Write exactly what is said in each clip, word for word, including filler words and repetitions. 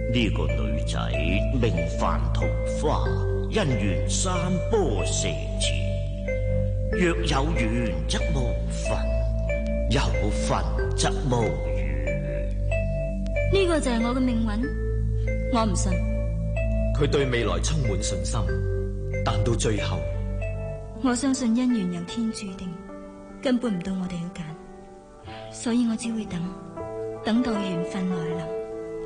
呢個女仔名繁桃花，姻緣三波四字，若有緣則無份，有份則無緣。 呢個就係我嘅命運，我唔信。 佢對未來充滿信心，但到最後， 我相信姻緣由天注定，根本唔到我哋去揀，所以我只會等，等待緣分來臨。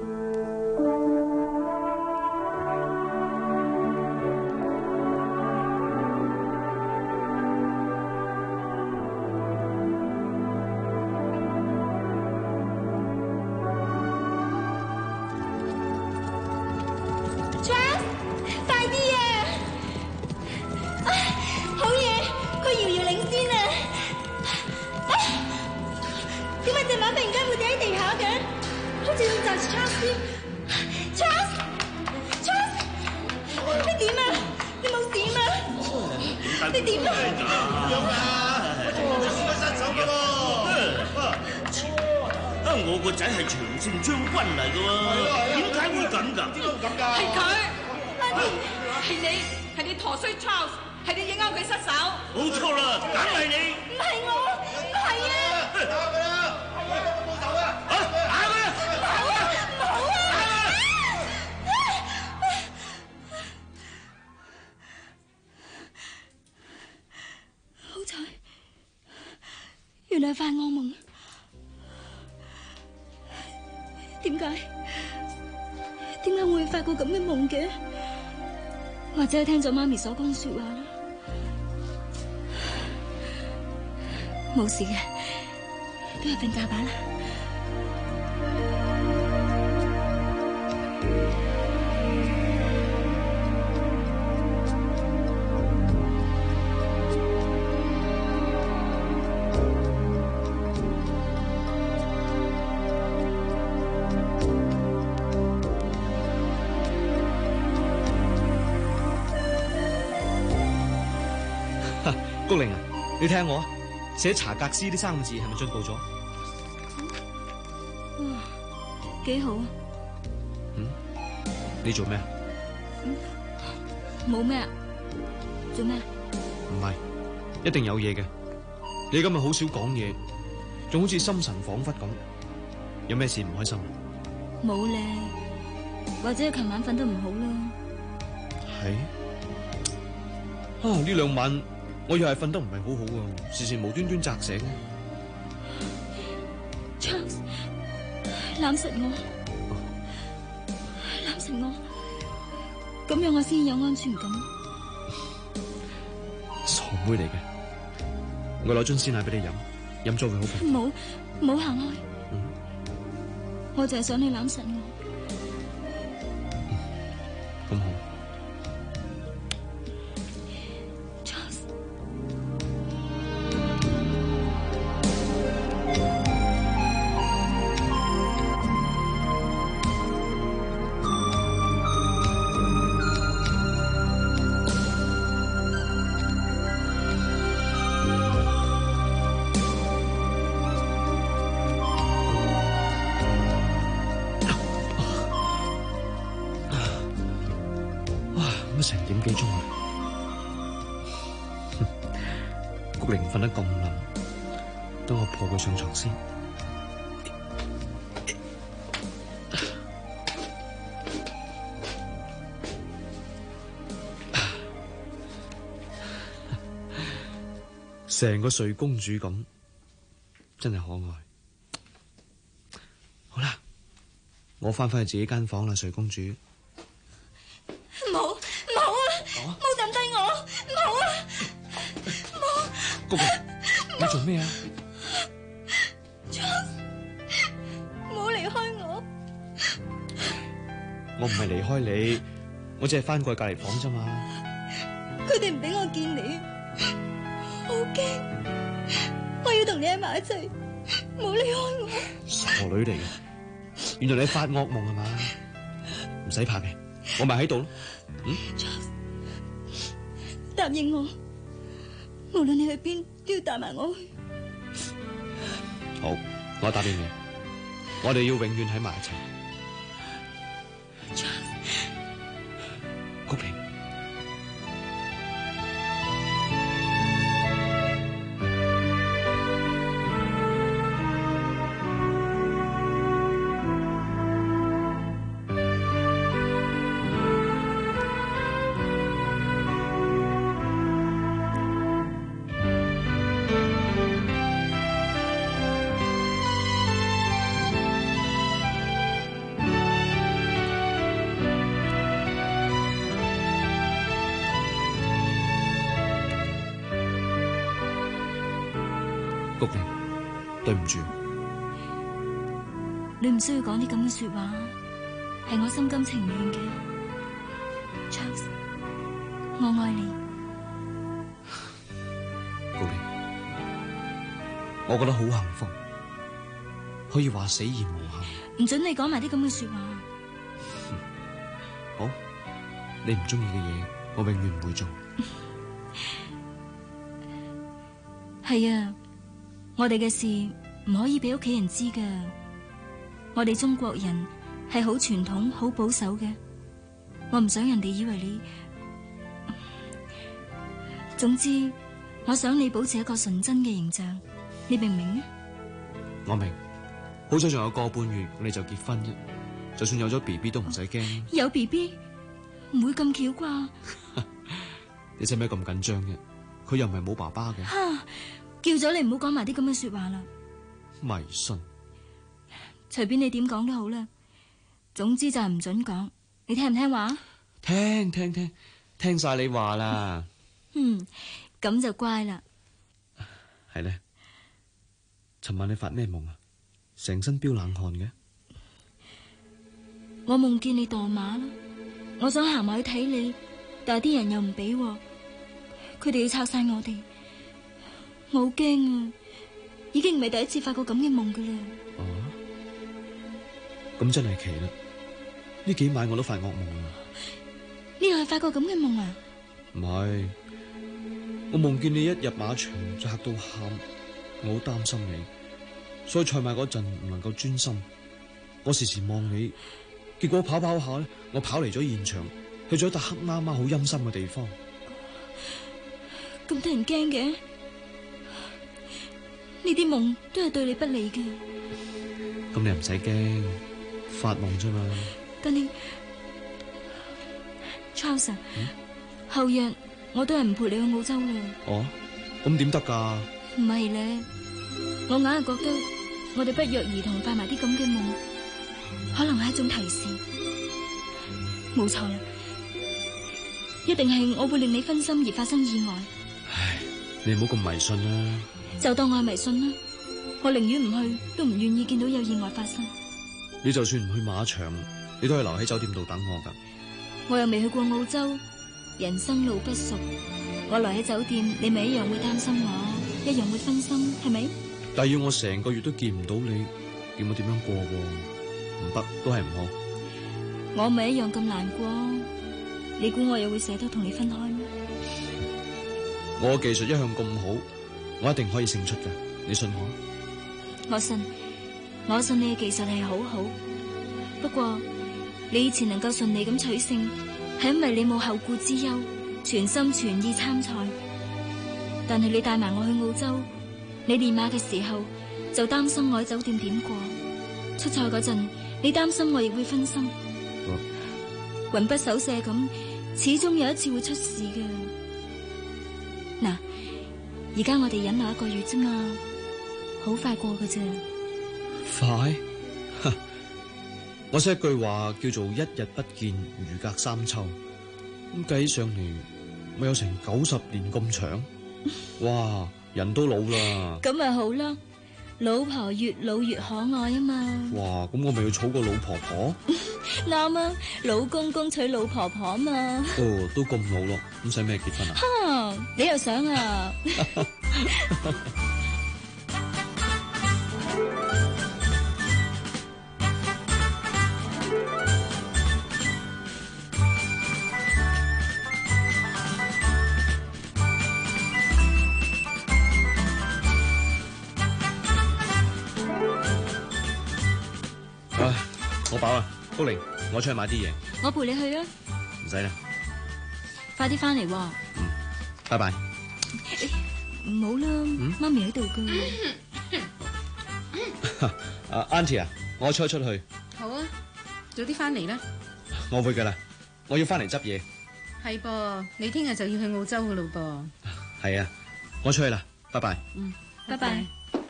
我個仔係長勝將軍嚟㗎喎，點解會咁㗎？點解會咁㗎？ 係佢，係你，係你陀衰 Charles， 係你影響佢失手。 冇錯啦，梗係你。 唔係我，唔係啊！ 打佢啦！係啊，我冇手啊！ 啊，打佢啦！ 唔好啊！唔好啊！好彩，原來係發惡夢。點解？點解會發過咁嘅夢嘅？或者係聽咗媽咪所講說話啦。冇事嘅，都係瞓覺吧啦。 谷玲啊，你睇下我寫查格斯呢三個字係咪進步咗？ 哇，幾好啊！ 嗯，你做咩啊？ 冇咩啊？做咩？ 唔係，一定有嘢嘅。你今日好少講嘢，仲好似心神恍惚咁。有咩事唔開心？ 冇咧，或者係琴晚瞓得唔好啦。 係啊，呢兩晚我又係瞓得唔係好好啊，時時無端端扎醒。 Charles， 攬實我，攬實我，咁樣我先有安全感。 傻妹嚟嘅，我攞樽鮮奶俾你飲，飲咗會好瞓。 唔好，唔好行開。 嗯， 我就係想你攬實我。 嗯，咁好。成點幾鐘啊？谷玲瞓得咁冧，等我抱佢上床先。成個睡公主咁，真係可愛。好啦，我翻返去自己間房啦，睡公主。 唔好。冇抌低我，唔好啊！冇， 谷玲，你做咩啊？ 唔好離開我！ 我唔係離開你，我只係翻過去隔籬房啫嘛。 佢哋唔俾我見你，好驚！我要同你喺埋一齊，唔好離開我！ 傻女嚟嘅，原來你發惡夢係嘛？唔使怕嘅，我咪喺度咯。嗯。 答應我，無論你去邊都要帶埋我去。 好，我答應你，我哋要永遠喺埋一齊。 谷玲，對唔住， 你唔需要講啲咁嘅說話，係我心甘情願嘅。Charles， 我愛你。 谷玲，我覺得好幸福，可以話死而無憾。 唔准你講埋啲咁嘅說話。 好，你唔中意嘅嘢，我永遠唔會做。 係啊，我哋嘅事唔可以俾屋企人知噶。我哋中國人係好傳統、好保守嘅。我唔想人哋以為你。總之，我想你保持一個純真嘅形象，你明唔明啊？ 我明，好彩仲有個半月，我哋就結婚啫。就算有咗 B B 都唔使驚。 有 B B 唔會咁巧啩？ 你使咩咁緊張嘅？佢又唔係冇爸爸嘅。 哈！叫咗你唔好講埋啲咁嘅說話啦。 迷信， 隨便你點講都好啦。總之就係唔准講。你聽唔聽話？ 聽聽聽聽晒你話啦。 嗯，咁就乖啦。 係咧，尋晚你發咩夢啊？成身飆冷汗嘅。 我夢見你墮馬啦，我想行埋去睇你，但係啲人又唔俾，佢哋要拆晒我哋，我好驚啊！已經唔係第一次發過咁嘅夢噶啦。 哦，咁真係奇啦！呢幾晚我都發噩夢啊！ 你又係發過咁嘅夢啊？ 唔係，我夢見你一入馬場就嚇到喊，我好擔心你，所以賽馬嗰陣唔能夠專心，我時時望你，結果跑跑下咧，我跑嚟咗現場，去咗一笪黑媽媽好陰森嘅地方。 咁得人驚嘅？呢啲夢都係對你不利嘅。 咁你唔使驚，發夢啫嘛。 但係 Charles，嗯，後日我都係唔陪你去澳洲啦。 哦，咁點得噶？ 唔係咧，我硬係覺得我哋不約而同發埋啲咁嘅夢，可能係一種提示。冇錯啦，一定係我會令你分心而發生意外。 唉，你唔好咁迷信啦。 就當我係迷信啦，我寧願唔去，都唔願意見到有意外發生。 你就算唔去馬場，你都可以留喺酒店度等我噶。 我又未去過澳洲，人生路不熟，我留喺酒店，你咪一樣會擔心我，一樣會分心，係咪？ 但係要我成個月都見唔到你，叫我點樣過？唔得，都係唔好。 我咪一樣咁難過，你估我又會捨得同你分開咩？ 我技術一向咁好，我一定可以勝出噶，你信我？ 我信，我信你嘅技術係好好。不過你以前能夠順利咁取勝，係因為你冇後顧之憂，全心全意參賽。但係你帶埋我去澳洲，你練馬嘅時候就擔心我喺酒店點過，出賽嗰陣你擔心我亦會分心，魂不守舍咁，始終有一次會出事嘅。嗱，而家我哋忍耐一個月啫嘛，好快過㗎啫。 快？我識一句話叫做一日不見如隔三秋，咁計起上嚟，咪有成九十年咁長。哇，人都老啦。 咁咪好啦，老婆越老越可愛啊嘛。 哇，咁我咪要娶個老婆婆？ 啱啊，老公公娶老婆婆嘛。 哦，都咁老咯，咁使咩結婚啊？ 哈，你又想啊？ 唉，我飽啦，福玲，我出去買啲嘢。 我陪你去啊。 唔使啦。 快啲翻嚟。 嗯，拜拜。 唔好啦， 嗯、 媽咪喺度噶。 啊 Auntie 啊，我出一出去。 好啊，早啲翻嚟啦。 我會噶啦，我要翻嚟執嘢。 係噃，你聽日就要去澳洲噶咯噃。 係啊，我出去啦，拜拜。 嗯， 拜拜。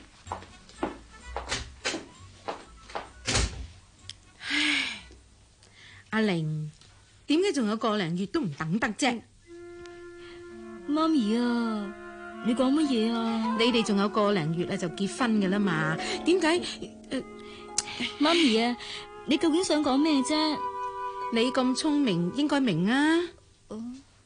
唉，阿玲，點解仲有個零月都唔等得啫？ 媽咪啊， 你講乜嘢啊？ 你哋仲有個零月咧就結婚㗎啦嘛？點解？誒， 媽咪啊，你究竟想講咩啫？ 你咁聰明，應該明啊！ 我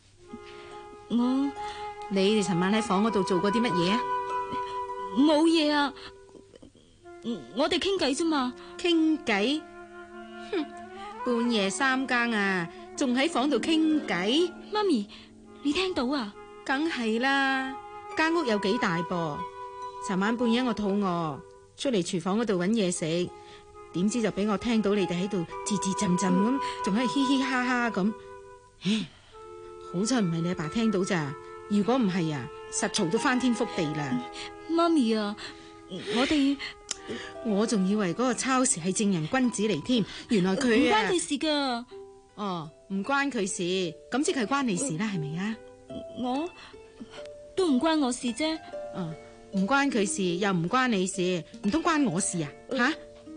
你哋尋晚喺房嗰度做過啲乜嘢啊？ 冇嘢啊，我哋傾偈啫嘛。 傾偈？哼，半夜三更啊，仲喺房度傾偈？ 媽咪，你聽到啊？ 梗係啦，間屋有幾大噃？尋晚半夜我肚餓，出嚟廚房嗰度搵嘢食，點知就俾我聽到你哋喺度吱吱浸浸咁，仲喺度嘻嘻哈哈咁。唉，好彩唔係你阿爸聽到咋，如果唔係啊，實嘈到翻天覆地啦。 媽咪啊，我哋我仲以為嗰個超時係正人君子嚟添，原來佢唔啊關佢事噶。 哦，唔關佢事，咁即係關你事啦，係咪啊？ 我都唔關我事啫。 哦，唔關佢事，又唔關你事，唔通關我事啊？吓？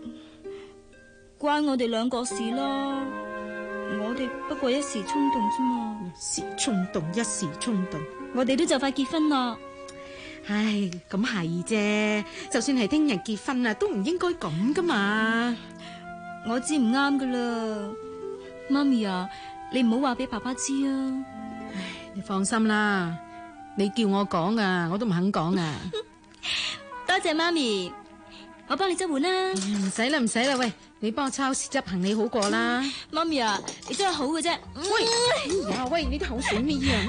關我哋兩個事咯，我哋不過一時衝動啫嘛。 一時衝動，一時衝動， 我哋都就快結婚啦。 唉，咁係啫，就算係聽日結婚啊，都唔應該咁噶嘛。 我知唔啱噶啦，媽咪啊，你唔好話俾爸爸知啊。 唉，你放心啦，你叫我講啊，我都唔肯講啊。 多謝媽咪，我幫你執碗啦。 唔使啦，唔使啦，喂，你幫我超市執行李好過啦。 媽咪啊，你真係好嘅啫。 喂，哎呀，喂，你啲口水咩啊？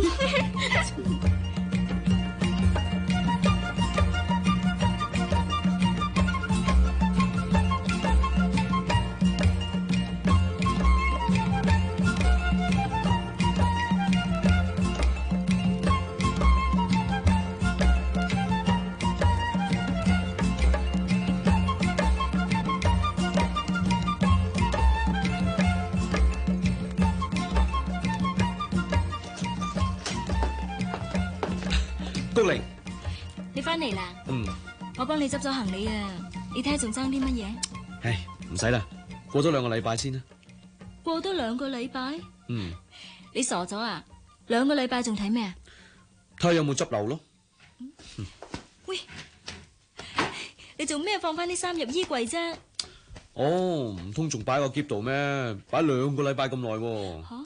高玲， 你翻嚟啦？ 嗯， 我幫你執咗行李啊，你睇下仲爭啲乜嘢？ 唉，唔使啦，過咗兩個禮拜先啦。 過多兩個禮拜？ 嗯， 你傻咗啊？兩個禮拜仲睇咩啊？ 睇下有冇執漏咯。 喂，你做咩放翻啲衫入衣櫃啫？ 哦，唔通仲擺個篋度咩？擺兩個禮拜咁耐喎。 吓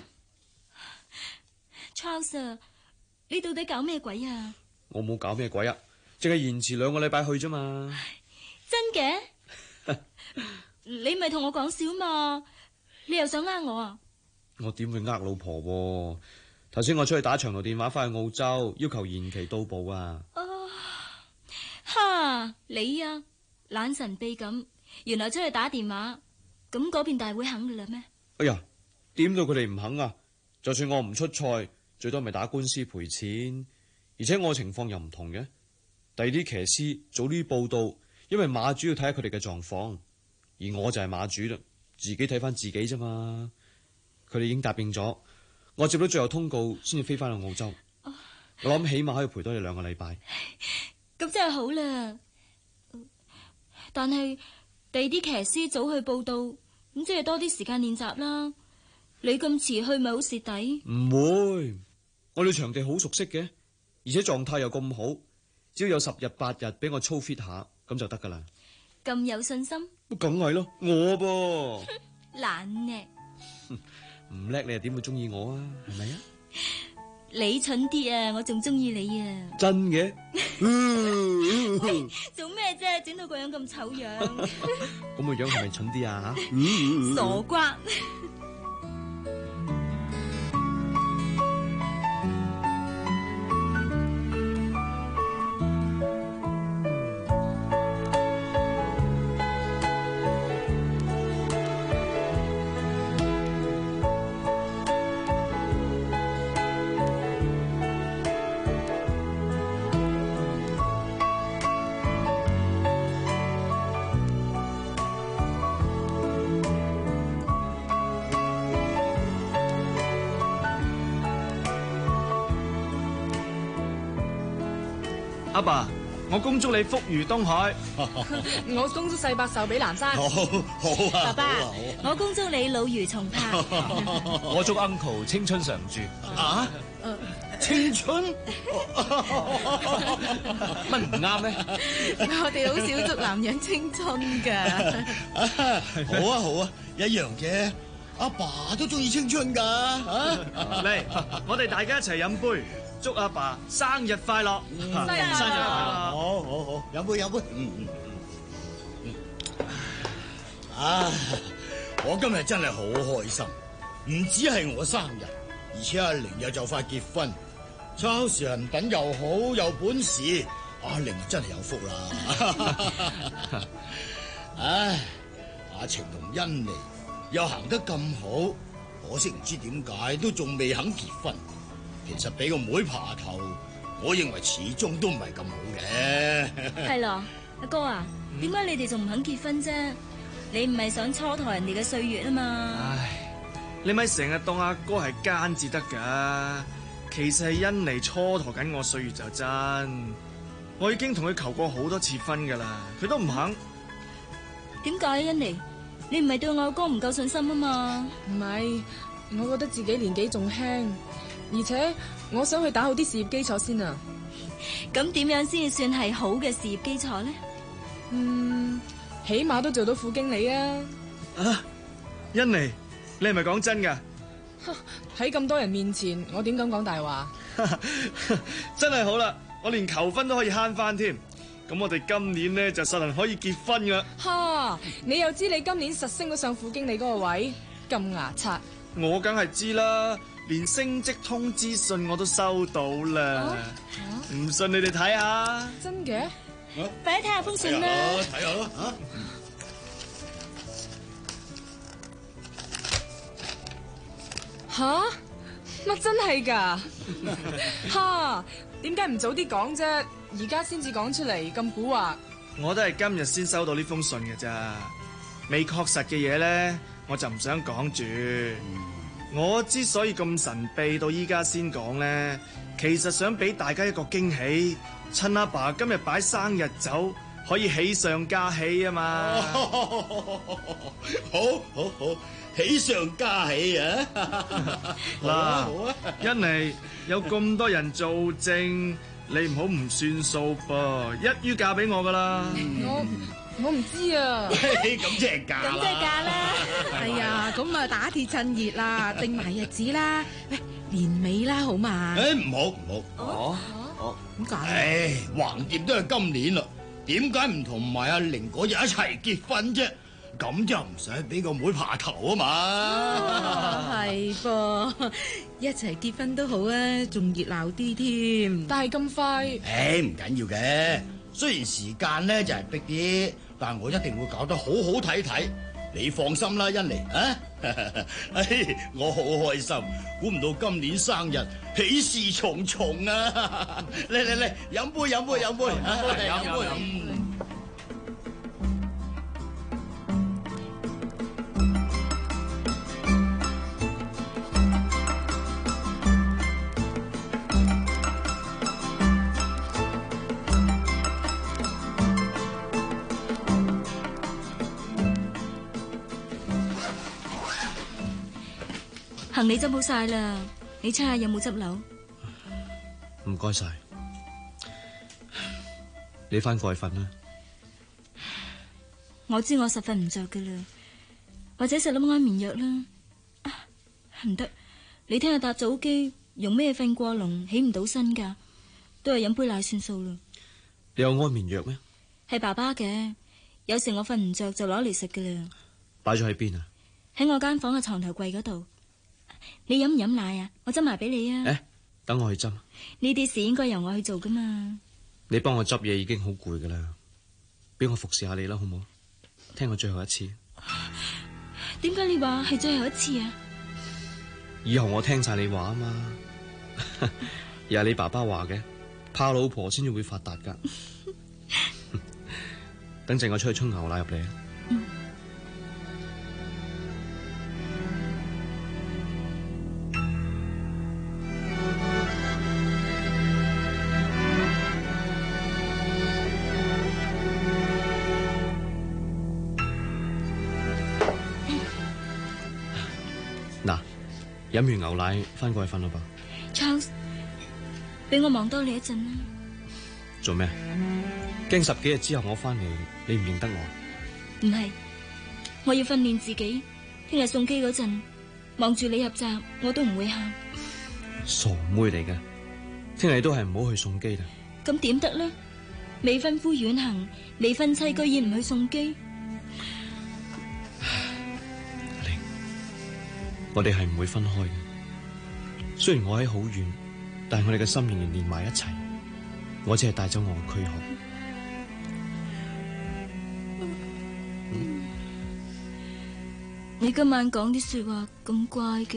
Charles， 你到底搞咩鬼啊？ 我冇搞咩鬼啊，淨係延遲兩個禮拜去啫嘛。 真嘅？你咪同我講笑嘛？你又想呃我啊？ 我點會呃老婆喎？頭先我出去打長途電話翻去澳洲，要求延期到埗啊。 哦，哈，你啊，懶神秘咁，原來出去打電話，咁嗰邊大會肯噶啦咩？ 哎呀，點到佢哋唔肯啊？就算我唔出賽，最多咪打官司賠錢。而且我情況又唔同嘅，第二啲騎師早啲報道，因為馬主要睇下佢哋嘅狀況，而我就係馬主啦，自己睇翻自己啫嘛。佢哋已經答應咗，我接到最後通告先至飛翻去澳洲。哦、我諗起碼可以陪多你兩個禮拜。 咁真係好啦，但係第二啲騎師早去報道，咁即係多啲時間練習啦。你咁遲去咪好蝕底？ 唔會，我哋場地好熟悉嘅。而且狀態又咁好，只要有十日八日俾我操 fit 下，咁就得噶啦。 咁有信心？ 梗係咯，我噃懶叻， 唔叻你又點會中意我啊？係咪啊？ 你蠢啲啊，我仲中意你啊！ 真嘅？ 做咩啫？整到個樣咁醜樣， 咁個樣係咪蠢啲啊？ 傻瓜！ 阿爸，我恭祝你福如東海。 我恭祝世伯壽比南山。 好，好啊！ 爸爸， 好啊好我恭祝你老如松柏。 我祝 uncle 青春常駐。 啊！ 青春乜唔啱咧？ 我哋好少祝男人青春㗎。 好啊好啊，一樣啫。阿爸都中意青春㗎啊！ 嚟，我哋大家一齊飲杯，祝阿爸生日快樂！ 生日快樂！ 好好好，飲杯飲杯。嗯嗯嗯。啊！我今日真係好開心，唔止係我生日，而且阿玲又就快結婚。Charles人品又好，有本事，阿玲真係有福啦！唉，阿晴同欣妮又行得咁好，可惜唔知點解都仲未肯結婚。其實俾個妹爬頭，我認為始終都唔係咁好嘅。 係咯，阿哥啊，點解你哋仲唔肯結婚啫？你唔係想蹉跎人哋嘅歲月啊嘛？ 唉，你咪成日當阿哥係奸至得噶，其實係欣妮蹉跎緊我歲月就真。我已經同佢求過好多次婚噶啦，佢都唔肯。 點解啊，欣妮？你唔係對我阿哥唔夠信心啊嘛？ 唔係，我覺得自己年紀仲輕，而且我想去打好啲事業基礎先啊。 咁點樣先至算係好嘅事業基礎咧？ 嗯，起碼都做到副經理啊！ 啊，欣妮，你係咪講真噶？ 喺咁多人面前，我點敢講大話？ 真係好啦，我連求婚都可以慳翻添。咁我哋今年咧就實能可以結婚噶。 哈！你又知你今年實升到上副經理嗰個位，咁牙刷。 我梗係知啦，連升職通知信我都收到啦。唔信你哋睇下。 真嘅？ 快啲睇下封信啦！ 睇下咯吓？吓？乜真係㗎？哈！點解唔早啲講啫？而家先至講出嚟，咁蠱惑。 我都係今日先收到呢封信嘅咋，未確實嘅嘢咧，我就唔想講住。我之所以咁神秘到依家先講咧，其實想俾大家一個驚喜，趁阿爸今日擺生日酒，可以喜上加喜啊嘛！ 好好好，喜上加喜啊！ 嗱，欣妮有咁多人做證，你唔好唔算數噃，一於嫁俾我噶啦！ 我我唔知啊， 咁即係嫁啦！ 咁即係嫁啦！ 係啊，咁啊打鐵趁熱啦，定埋日子啦，喂，年尾啦，好嘛？ 誒，唔好唔好， 哦哦， 點解？ 唉，橫掂都係今年啦，點解唔同埋阿玲嗰日一齊結婚啫？咁就唔使俾個妹爬頭啊嘛！ 係噃，一齊結婚都好啊，仲熱鬧啲添。 但係咁快， 誒，唔緊要嘅，雖然時間咧就係逼啲，但我一定會搞得好好睇睇。你放心啦，欣妮啊！唉，我好開心，估唔到今年生日喜事重重啊！嚟嚟嚟，飲杯飲杯飲杯，飲杯飲。 行李執好晒啦，你猜下有冇執漏？ 唔該晒，你翻過去瞓啦。 我知我實瞓唔着噶啦，或者食粒安眠藥啦。唔得，你聽日搭早機，用咩瞓過籠，起唔到身噶，都係飲杯奶算數啦。 你有安眠藥咩？ 係爸爸嘅，有時我瞓唔着就攞嚟食噶啦。 擺咗喺邊啊？ 喺我間房嘅床頭櫃嗰度。你飲唔飲奶啊？我斟埋俾你啊！ 誒，等我去斟。 呢啲事應該由我去做噶嘛。 你幫我執嘢已經好攰噶啦，俾我服侍下你啦，好唔好？聽我最後一次。 點解你話係最後一次啊？ 以後我聽晒你話啊嘛。又係你爸爸話嘅，怕老婆先至會發達噶。等陣我出去沖牛奶入嚟啊。 嗯。 嗱，飲完牛奶翻過去瞓啦吧。 Charles， 俾我望多你一陣啦。 做咩？驚十幾日之後我翻嚟，你唔認得我？ 唔係，我要訓練自己，聽日送機嗰陣望住你入閘，我都唔會喊。 傻妹嚟嘅，聽日你都係唔好去送機啦。 咁點得呢？未婚夫遠行，未婚妻居然唔去送機。 阿玲，我哋係唔會分開嘅。雖然我喺好遠，但係我哋嘅心仍然連埋一齊。我只係帶走我嘅軀殼。 嗯、你今晚講啲說話咁怪嘅，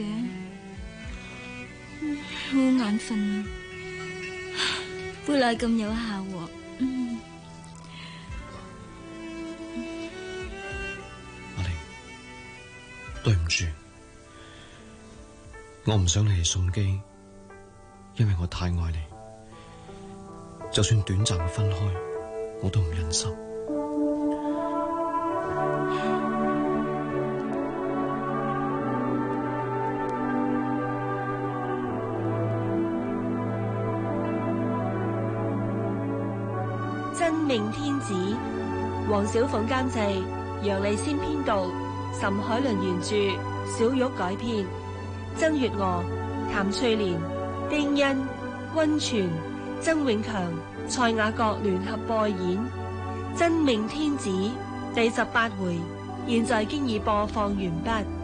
好眼瞓啊！杯奶咁有效喎。嗯， 阿玲，對唔住，我唔想你嚟送機，因為我太愛你。就算短暫嘅分開，我都唔忍心。 真命天子，黃小鳳監製，楊麗仙編導，岑海倫原著，小玉改編，曾月娥、譚翠蓮、丁欣、溫泉、曾永強、蔡雅閣聯合播演《真命天子》第十八回，現在經已播放完畢。